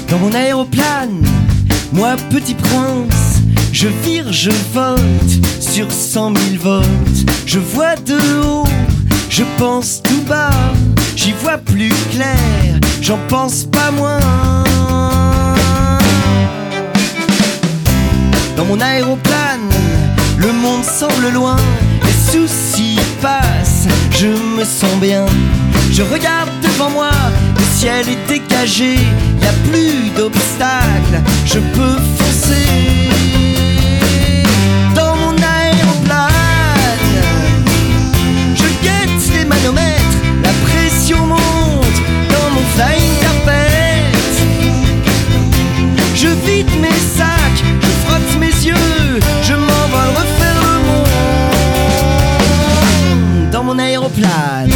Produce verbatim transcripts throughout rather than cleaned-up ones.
Dans mon aéroplane, moi petit prince, je vire, je volte sur cent mille volts. Je vois de haut, je pense tout bas, j'y vois plus clair, j'en pense pas moins. Dans mon aéroplane, le monde semble loin, les soucis passent, je me sens bien. Je regarde devant moi, le ciel est dégagé, y a plus d'obstacles, je peux foncer. Dans mon aéroplane, je guette les manomètres, la pression monte dans mon flying carpet. Je vide mes sacs, je frotte mes yeux, je m'envole refaire le monde. Dans mon aéroplane.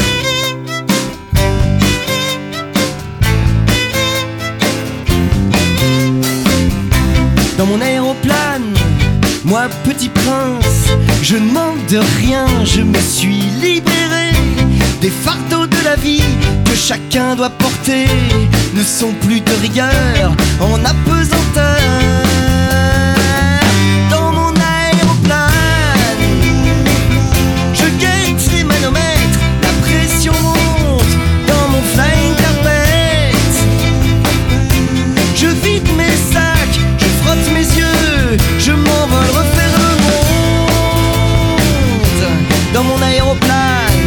Dans mon aéroplane, moi petit prince, je ne manque de rien, je me suis libéré des fardeaux de la vie que chacun doit porter, ne sont plus de rigueur en apesanteur. Dans mon aéroplane, je guette les manomètres, la pression monte dans mon flying carpet. Je vide mes sacs, je frotte mes yeux, je m'envole refaire le monde. Dans mon aéroplane,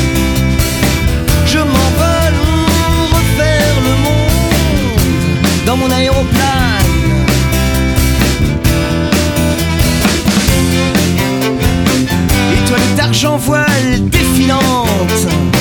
je m'envole refaire le monde. Dans mon aéroplane. Étoile d'argent, voile défilante,